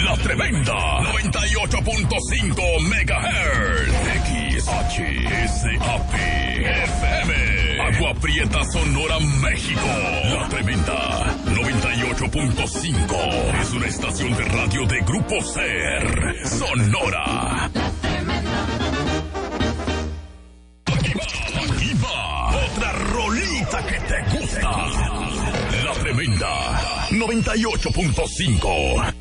La Tremenda 98.5 MHz XHSAP FM Agua Prieta, Sonora, México. La Tremenda 98.5 es una estación de radio de Grupo SER Sonora. La Tremenda. Aquí va otra rolita que te gusta. La Tremenda 98.5.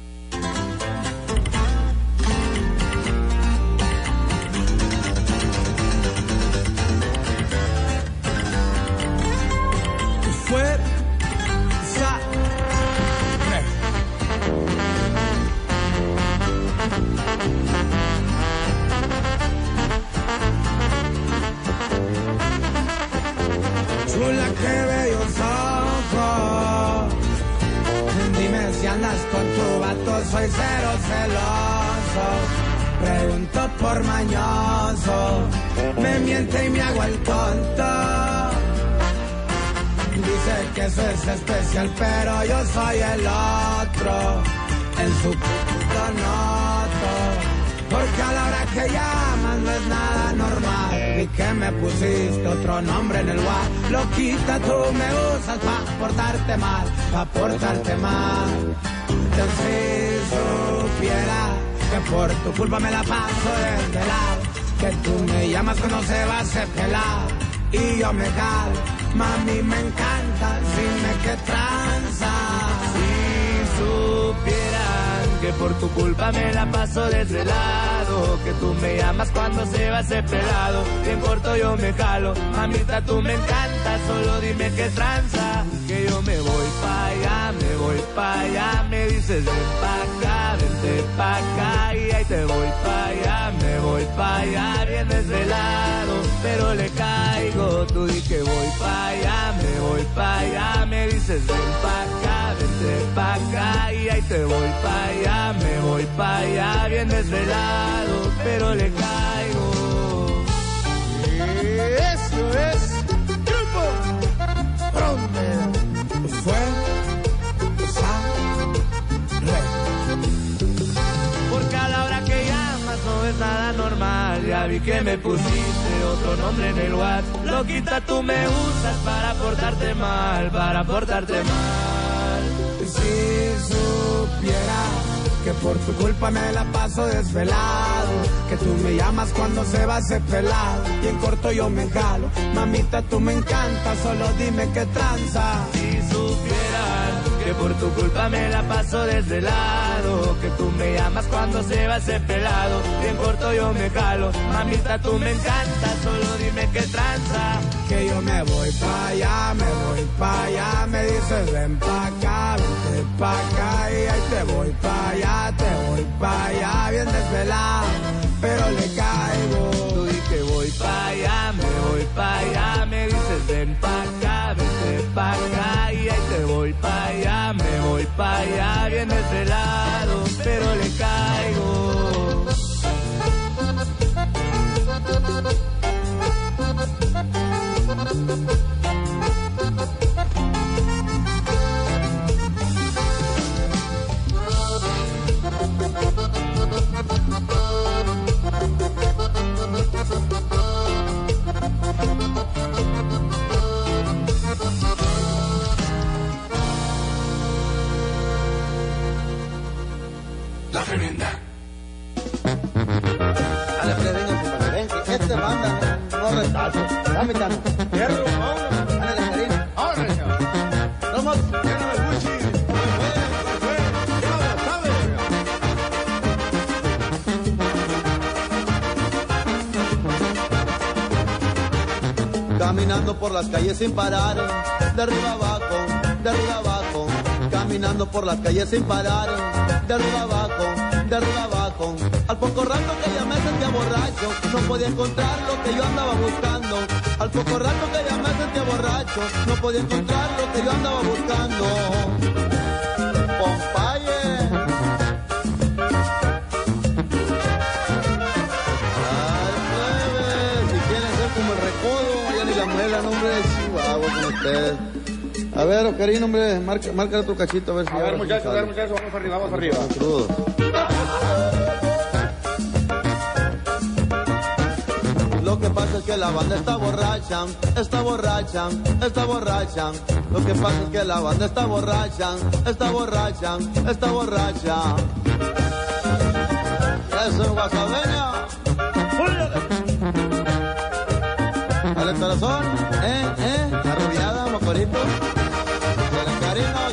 Soy cero celoso, pregunto por mañoso, me miente y me hago el tonto. Dice que eso es especial, pero yo soy el otro, en su puto noto. Porque a la hora que llamas no es nada normal. Y que me pusiste otro nombre en el WhatsApp. Loquita, tú me usas pa' portarte mal, pa' portarte mal. Yo si supiera que por tu culpa me la paso desde lado, que tú me llamas cuando se va a hacer pelado y yo me calo, mami me encanta, dime qué tranza. Si supieran que por tu culpa me la paso desde lado, que tú me llamas cuando se va a hacer pelado, bien corto yo me jalo, mamita tú me encanta, solo dime qué tranza, que yo me voy pa' allá, me voy pa' allá, me dices ven pa' acá, vente pa' acá, y ahí te voy pa' allá, me voy pa' allá, bien desvelado, pero le caigo, tú di que voy pa' allá, me voy pa' allá, me dices ven pa' acá, vente pa' acá, y ahí te voy pa' allá, me voy pa' allá, bien desvelado, pero le caigo. Eso es Grupo Frontera. Fue esa red. Por cada hora que llamas no es nada normal. Ya vi que me pusiste otro nombre en el WhatsApp. Loquita, tú me usas para portarte mal, para portarte mal. Si supiera que por tu culpa me la paso desvelado, que tú me llamas cuando se va a hacer pelado y en corto yo me jalo, mamita tú me encanta, solo dime qué tranza. Si supieran que por tu culpa me la paso desvelado, que tú me llamas cuando se va a hacer pelado y en corto yo me jalo, mamita tú me encanta, solo dime qué tranza. Que yo me voy pa' allá, me voy pa' allá, me dices ven pa' acá, vente pa' acá, y ahí te voy pa' allá, te voy pa' allá, bien desvelado, pero le caigo. Tú di que voy pa' allá, me voy pa' allá, me dices ven pa' acá, vente pa' acá, y ahí te voy pa' allá, me voy pa' allá, bien desvelado, pero le caigo. La Tremenda. A la presencia, este banda no retazo. Dame tanto. Hierro, vámonos. Dale la carina. Ahora, señor. Vamos. Lléname el Gucci. Caminando por las calles sin parar, de arriba abajo, de arriba abajo. Caminando por las calles sin parar, de arriba abajo, de arriba abajo. Al poco rato que ya me sentía borracho, no podía encontrar lo que yo andaba buscando. Al poco rato que ya me sentía borracho, no podía encontrar lo que yo andaba buscando. Pompaye. Ay, plebe, si quieren ser como el recodo, ya ni la muela, nombre de Chihuahua con ustedes. A ver, Oscarino, hombre, marca otro cachito a ver si... A ver, muchachos, vamos arriba, vamos arriba. Crudos. Lo que pasa es que la banda está borracha, está borracha, está borracha. Lo que pasa es que la banda está borracha, está borracha, está borracha. Eso es guasabeña. Dale corazón, arrullada, mocorito. Dale cariño.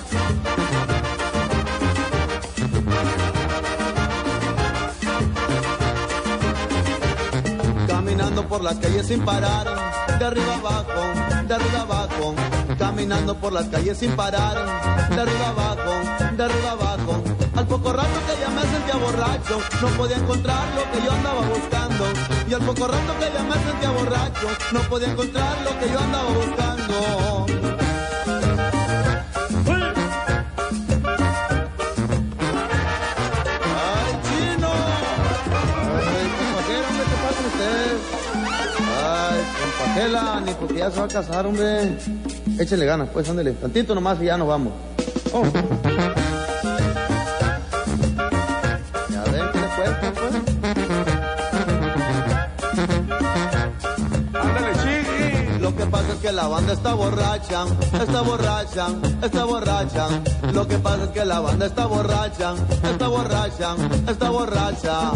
Caminando por las calles sin parar, de arriba abajo, de arriba abajo. Caminando por las calles sin parar, de arriba abajo, de arriba abajo. Al poco rato que ya me sentía borracho, no podía encontrar lo que yo andaba buscando. Y al poco rato que ya me sentía borracho, no podía encontrar lo que yo andaba buscando. ¡Ay, chino! ¡Ay, compajera, hombre, qué pasa ustedes! ¡Ay, compajela, ni porque ya se va a casar, hombre! Échale ganas, pues, ándale, tantito nomás y ya nos vamos. Oh. Lo que pasa es que la banda está borracha, está borracha, está borracha. Lo que pasa es que la banda está borracha, está borracha, está borracha.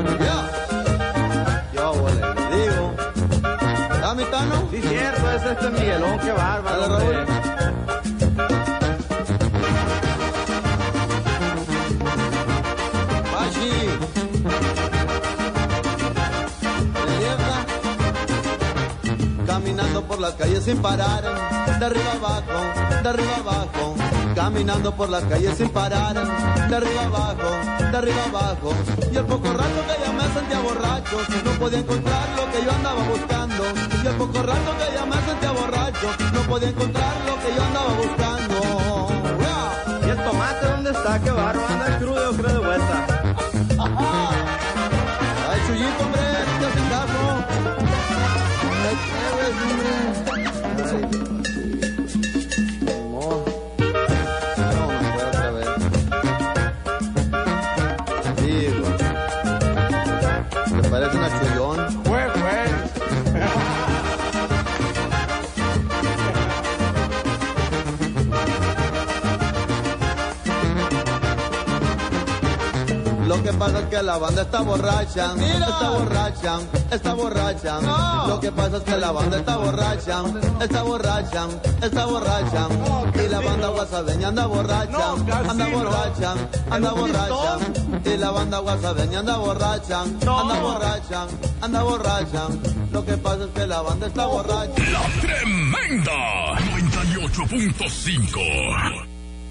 Yo, le digo. ¿Ah, mi Tano? Sí, cierto, es este Miguelón, qué bárbaro. Dale, Raúl. Caminando por las calles sin parar, de arriba abajo, de arriba abajo. Caminando por las calles sin parar, de arriba abajo, de arriba abajo. Y al poco rato que ya me sentía borracho, no podía encontrar lo que yo andaba buscando. Y al poco rato que ya me sentía borracho, no podía encontrar lo que yo andaba buscando. ¿Y el tomate dónde está? Qué barro, anda crudo, creo de vuelta. Ay, Chuyito, hombre, no te hacen caso. Parece una chullón. Lo que pasa es que la banda está borracha, está borracha, está borracha. No. Lo que pasa es que la banda está borracha, está borracha, está borracha. Y la banda guasabeña anda borracha, anda borracha, anda borracha. Y la banda guasabeña anda borracha, anda borracha, anda borracha. Lo que pasa es que la banda está borracha. La Tremenda 98.5.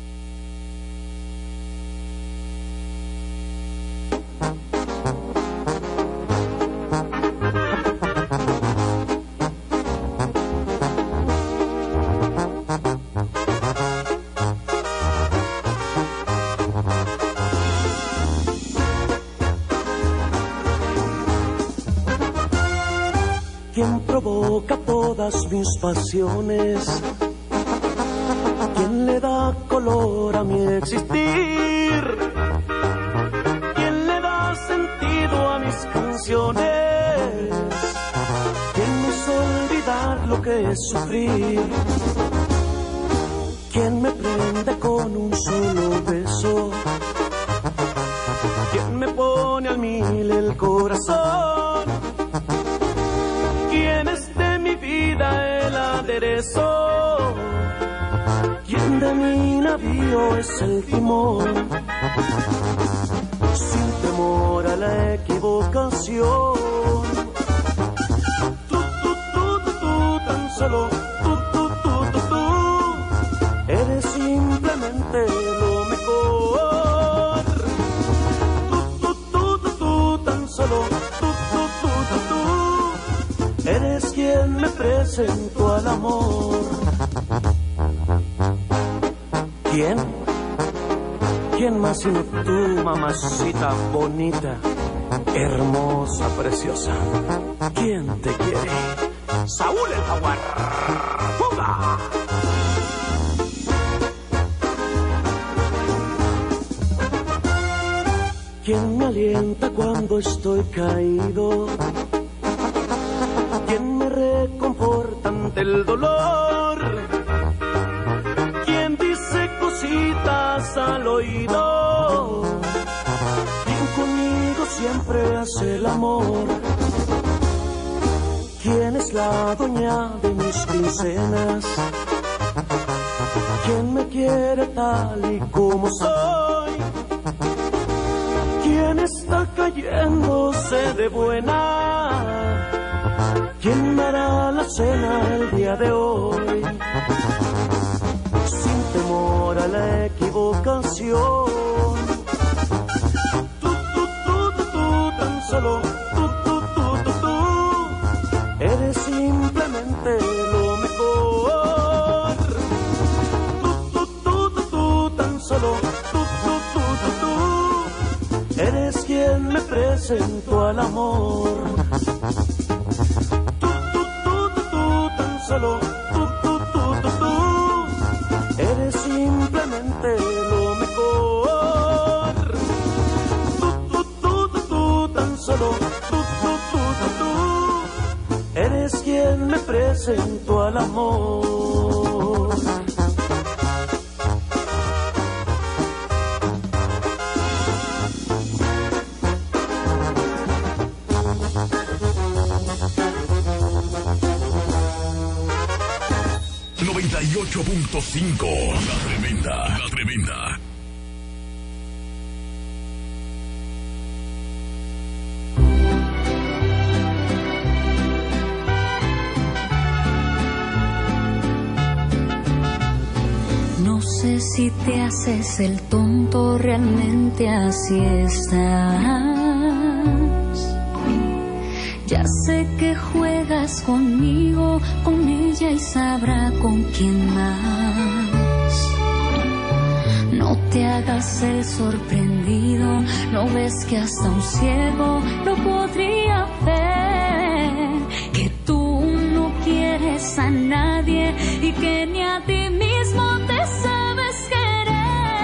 ¿Quién provoca todas mis pasiones? ¿Quién le da color a mi existir? ¿Quién le da sentido a mis canciones? ¿Quién me hizo olvidar lo que es sufrir? ¿Quién me prende con un solo beso? ¿Quién me pone al mil el corazón? ¿Quién es de mi vida el aderezo? ¿Quién de mi navío es el timón? Sin temor a la equivocación. Tú, tan solo tú, eres simplemente lo mejor. Tú, tan solo tú, eres quien me presentó al amor. ¿Quién? ¿Quién más sino tú, mamacita bonita, hermosa, preciosa? ¿Quién te quiere? Saúl el Jaguar. ¡Fuga! ¿Quién me alienta cuando estoy caído? ¿Quién me reconforta ante el dolor? ¿Quién dice cositas al oído? ¿Quién conmigo siempre hace el amor? ¿Quién es la dueña de mis quincenas? ¿Quién me quiere tal y como soy? ¿Quién está cayéndose de buena? ¿Quién me hará la cena el día de hoy? Sin temor a la equivocación. Tú, tan solo tú, eres simplemente lo mejor. Tú, tan solo tú, eres quien me presentó al amor. Tú, tan solo tú, eres simplemente lo mejor. Tú, tan solo tú, eres quien me presentó al amor. .5 La Tremenda. No sé si te haces el tonto, realmente así estás. Ya sé que juegas conmigo, con ella y sabrá con quién más. No te hagas el sorprendido, no ves que hasta un ciego lo podría ver. Que tú no quieres a nadie y que ni a ti mismo te sabes querer.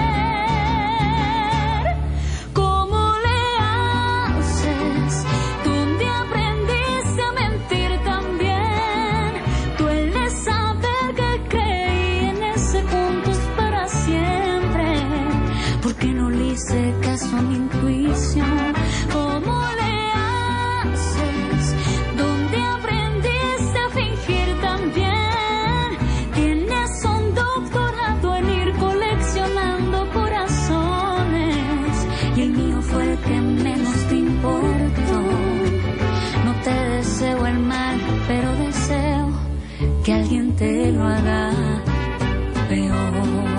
¿Cómo le haces? Tú un día aprendiste a mentir también. Duele saber que creí en ese juntos para siempre. ¿Por qué no le hice caso a mi intuición? ¿Cómo le haces? ¿Dónde aprendiste a fingir también? Tienes un doctorado en ir coleccionando corazones y el mío fue el que menos te importó. No te deseo el mal, pero deseo que alguien te lo haga peor.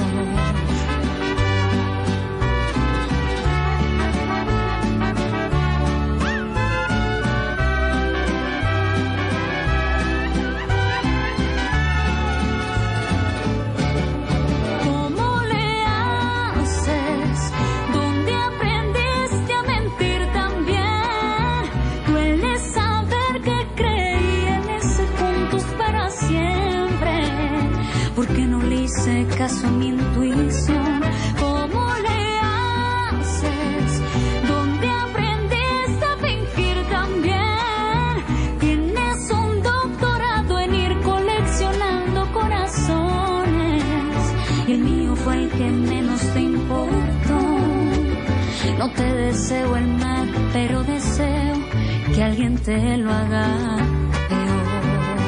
Caso a mi intuición, ¿cómo le haces? ¿Dónde aprendiste a fingir también? Tienes un doctorado en ir coleccionando corazones y el mío fue el que menos te importó. No te deseo el mal, pero deseo que alguien te lo haga peor.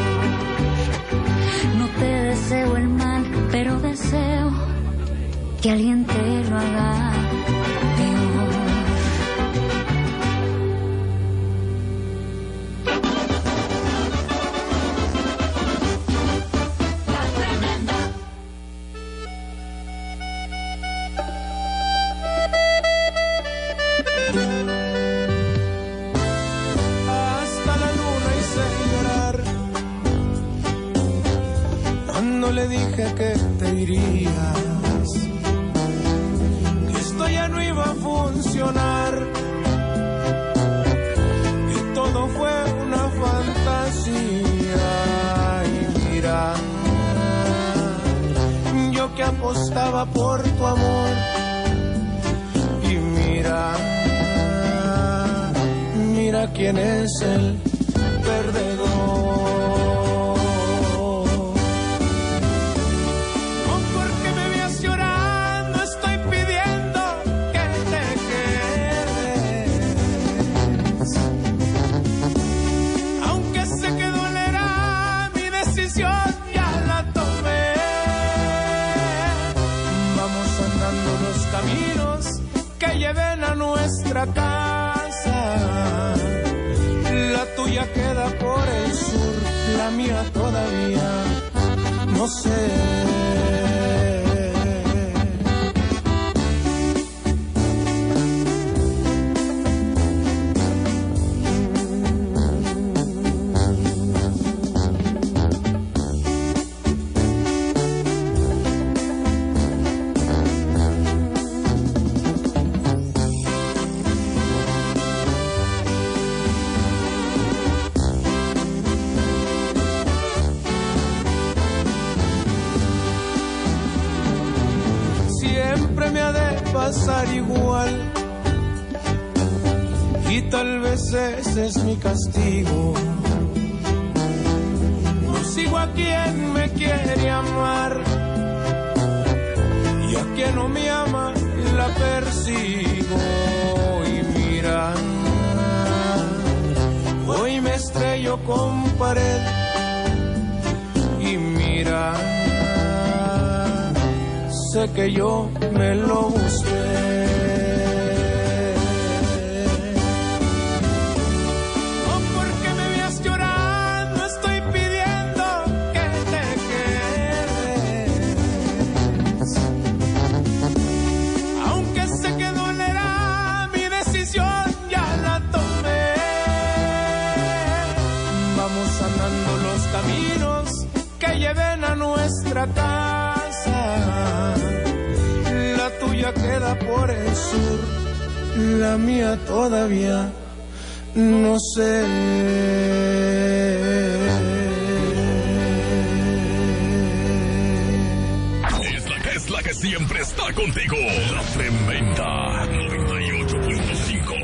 No te deseo el mal, pero deseo que alguien te lo haga peor. La Tremenda. Hasta la luna hice llorar cuando le dije que te irías, que esto ya no iba a funcionar, que todo fue una fantasía. Y mira, yo que apostaba por tu amor, y mira, quién es el perdedor. Porque me veas llorando, estoy pidiendo que te quedes. Aunque sé que dolerá, mi decisión ya la tomé. Vamos andando los caminos que lleven a nuestra casa. La tuya queda por el sur, la mía todavía no sé. Pasar igual, y tal vez ese es mi castigo. No sigo a quien me quiere amar, y a quien no me ama la persigo. Y mira, hoy me estrello con pared, y mira, sé que yo me lo busqué. Oh, porque me veas llorando, estoy pidiendo que te quedes. Aunque sé que dolerá, mi decisión ya la tomé. Vamos andando los caminos que lleven a nuestra casa. La tuya queda por el sur, la mía todavía no sé. Es la que siempre está contigo. La Tremenda 98.5.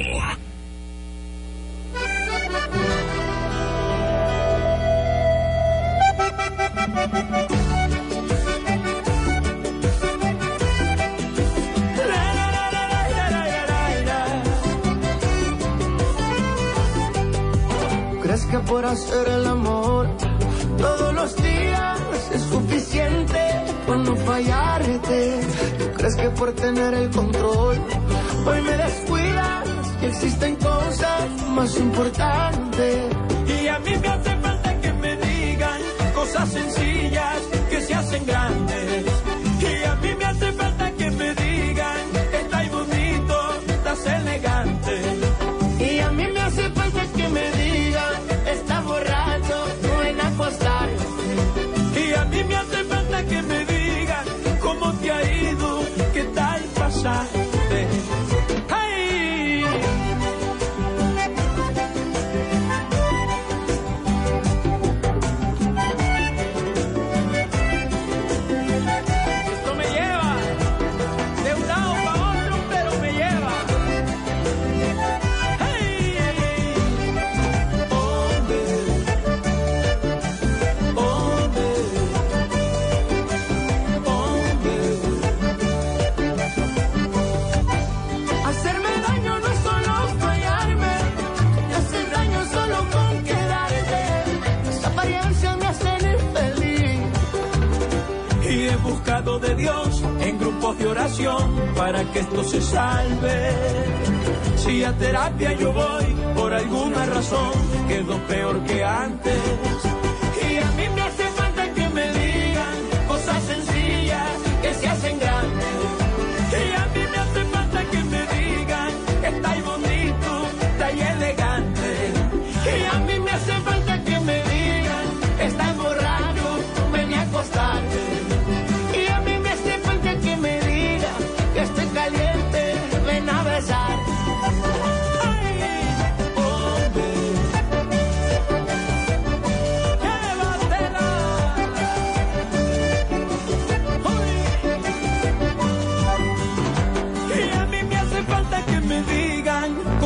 ¿Crees que por hacer el amor todos los días es suficiente por no fallarte? ¿Tú crees que por tener el control hoy me descuidas? Que existen cosas más importantes. Y a mí me hace falta que me digan cosas sencillas que se hacen grandes. Y a mí me hace falta que me digan estás bonito, estás elegante. Y a mí me hace falta que me digan estás borracho, ven a acostarte. Y a mí me hace falta que me digan cómo te ha ido, qué tal pasaste. ¡Ay! Esto me lleva de un lado para otro, pero me lleva. Hacerme daño no es solo fallarme, me hace daño solo con quedarte. Las apariencias me hacen infeliz. Y he buscado de Dios en grupos de oración para que esto se salve. Si a terapia yo voy, por alguna razón quedo peor que antes. Y a mí me hace falta que me digan cosas sencillas que se hacen grandes. Y a mí me hace falta que me digan estás bonito, estás elegante. Y a mí me hace falta que me digan estás borracho, ven a acostarte. Y a mí me hace falta que me digan que estoy caliente, ven a besar. Ay, hombre, llévatela.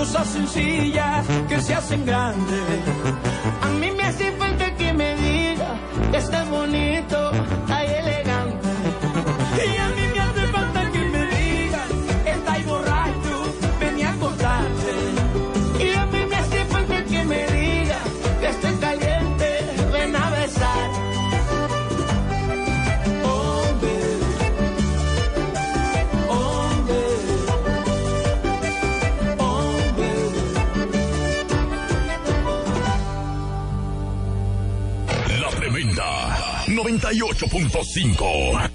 cosas sencillas que se hacen grandes. A mí me hace falta que me diga que estás bonito, estás elegante. Y a mí me hace falta que me digas, estás borracho, venía a acostarte. Y a mí me hace falta que me digas que estoy caliente, ven a besar. La Tremenda 98.5.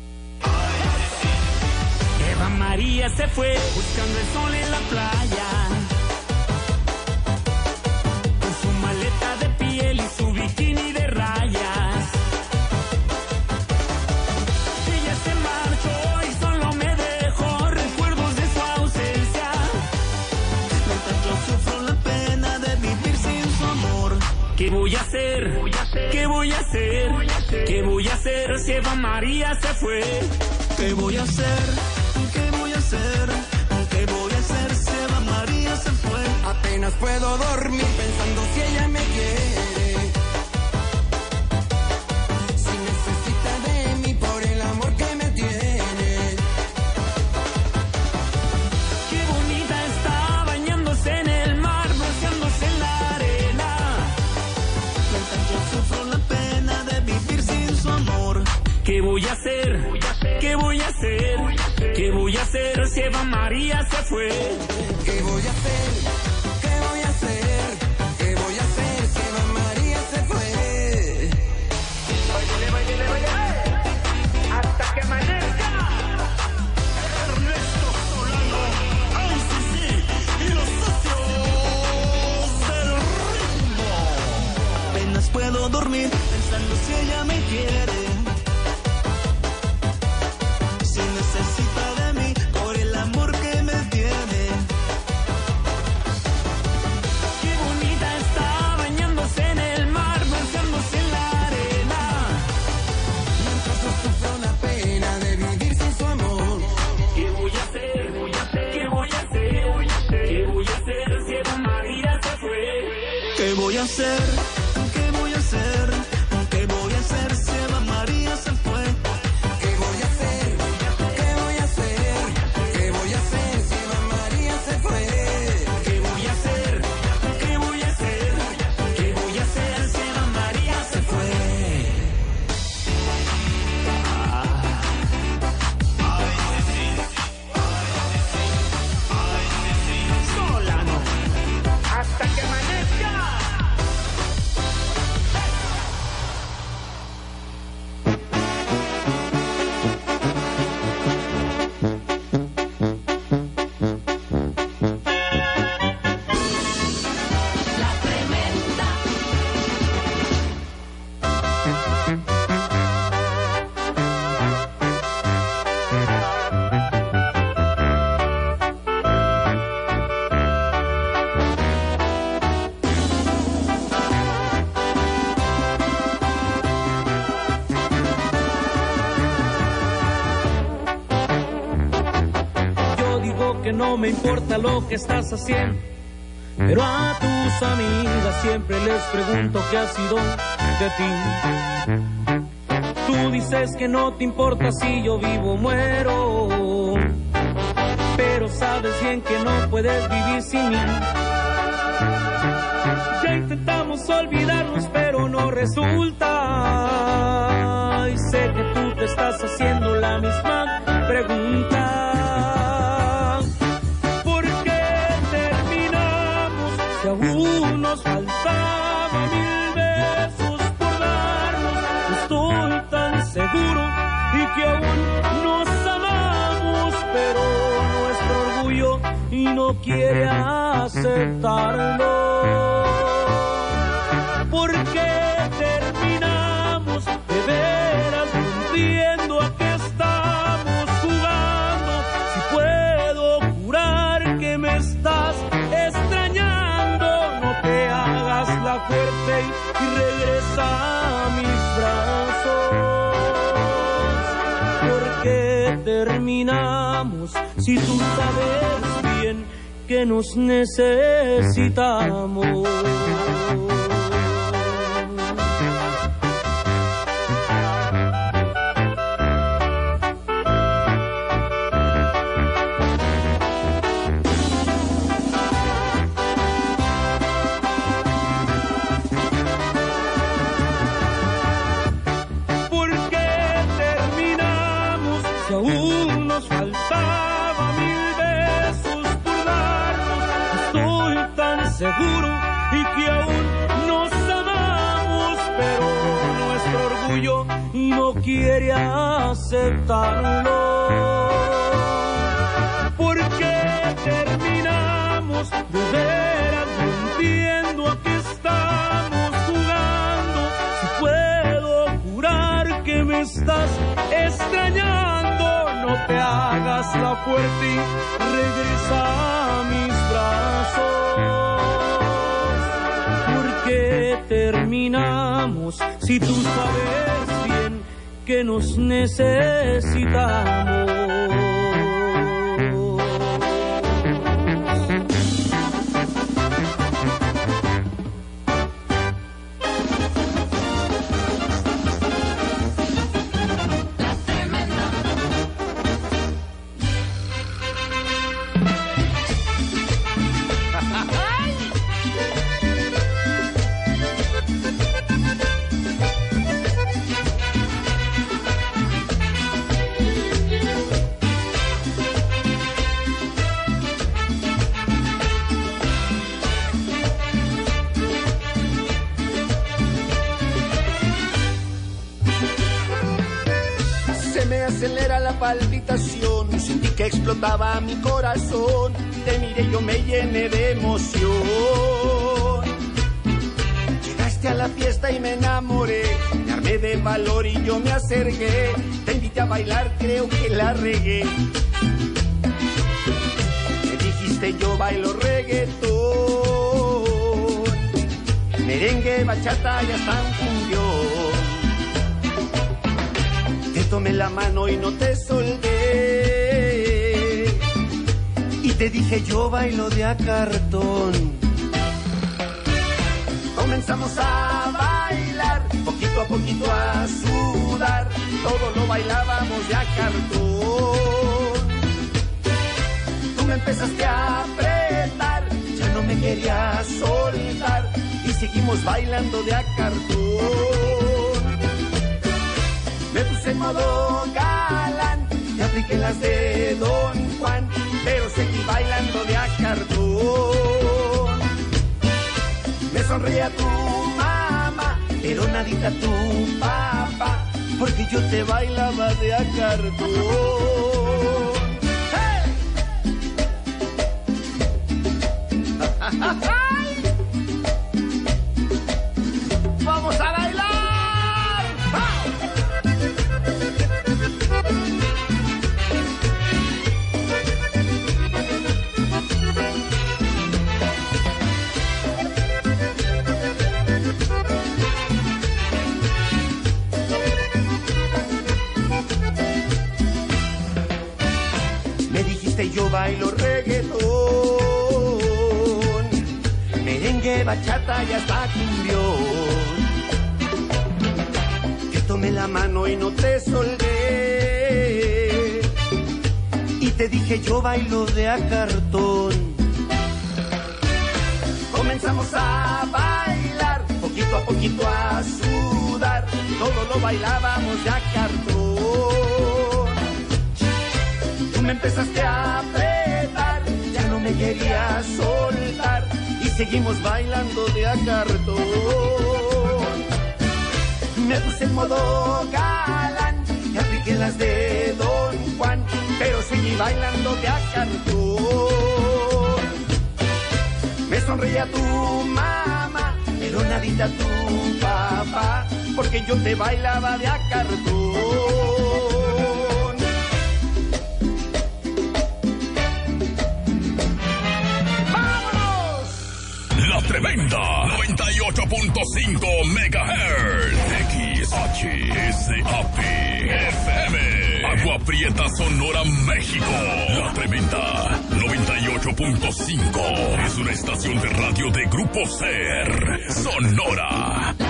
Eva María se fue buscando el sol en la playa, con su maleta de piel y su bikini de rayas. Ella se marchó y solo me dejó recuerdos de su ausencia. Mientras yo sufro la pena de vivir sin su amor. ¿Qué voy a hacer? ¿Qué voy a hacer? ¿Qué voy a hacer si Eva María se fue? ¿Qué voy a hacer? ¿Qué voy a hacer? ¿Qué voy a hacer si Eva María se fue? Apenas puedo dormir pensando si ella me quiere. Si necesita de mí por el amor que me tiene. Qué bonita está bañándose en el mar, bronceándose en la arena. Mientras yo sufro la pena de vivir sin su amor. ¿Qué voy a hacer? ¿Qué voy a hacer? ¿Qué voy a hacer si Eva María se fue? ¿Qué voy a hacer? ¿Qué voy a hacer? ¿Qué voy a hacer si Eva María se fue? Báilele, báilele, báilele, hasta que amanezca. Ernesto Solano, ICC y los socios del ritmo. Apenas puedo dormir pensando si ella me quiere. Si necesita de mí por el amor que me tiene. Qué bonita está bañándose en el mar, bronceándose en la arena. Mientras yo sufro la pena de vivir sin su amor. ¿Qué voy a hacer? ¿Qué voy a hacer? ¿Qué voy a hacer si Eva María se fue? ¿Qué voy a hacer? ¿Qué voy a hacer? ¿Qué voy a hacer si Eva María se fue? ¿Qué voy a hacer? ¿Qué voy a hacer? ¿Qué voy a hacer si Eva María se fue? ¿Qué voy a hacer? ¿Qué voy a hacer? ¿Qué voy a hacer si Eva María se fue? Solano, Hasta que amanezca. yo digo que no me importa lo que estás haciendo, pero a tus amigas siempre les pregunto qué ha sido de ti. Tú dices que no te importa si yo vivo o muero, pero sabes bien que no puedes vivir sin mí. Ya intentamos olvidarnos, pero no resulta. Y sé que tú te estás haciendo la misma pregunta. ¿Por qué terminamos si aún nos faltaban 1000 besos por darnos? Estoy tan seguro y que aún nos amamos, pero nuestro orgullo y no quiere aceptarlo. ¿Por qué terminamos de veras? No entiendo a qué estamos jugando. Si puedo jurar que me estás extrañando, no te hagas la fuerte y regresa a mis brazos. ¿Por qué terminamos si tú sabes bien que nos necesitamos. Seguro y que aún nos amamos, pero nuestro orgullo no quiere aceptarlo. ¿Por qué terminamos? De veras no entiendo a qué estamos jugando. Si puedo jurar que me estás extrañando, no te hagas la fuerte y regresa a mis brazos. Terminamos si tú sabes bien que nos necesitamos. Acelera la palpitación, sentí que explotaba mi corazón, te miré y yo me llené de emoción. Llegaste a la fiesta y me enamoré, me armé de valor y yo me acerqué, te invité a bailar, creo que la regué. Me dijiste yo bailo reggaetón, merengue, bachata y hasta un cumbión. Tomé la mano y no te solté, y te dije yo bailo de a cartón. Comenzamos a bailar, poquito a poquito a sudar, todo lo bailábamos de a cartón. Tú me empezaste a apretar, ya no me querías soltar, y seguimos bailando de a cartón. Me puse en modo galán, te apliqué las de Don Juan, pero seguí bailando de a cartón. Me sonreía tu mamá, pero nadita tu papá, porque yo te bailaba de a cartón. ¡Hey! ¡Vamos a bailar! Yo bailo reggaetón, merengue, bachata y hasta cumbión. Te tomé la mano y no te solté, y te dije yo bailo de a cartón. Comenzamos a bailar, poquito a poquito a sudar, todo lo bailábamos de a cartón. Me empezaste a apretar, ya no me querías soltar, y seguimos bailando de a cartón. Me puse en modo galán, te apliqué las de Don Juan, pero seguí bailando de a cartón. Me sonreía tu mamá, pero nadita tu papá, porque yo te bailaba de a cartón. La Tremenda 98.5 MHz XHSAP FM Agua Prieta, Sonora, México. La Tremenda 98.5 es una estación de radio de Grupo SER, Sonora.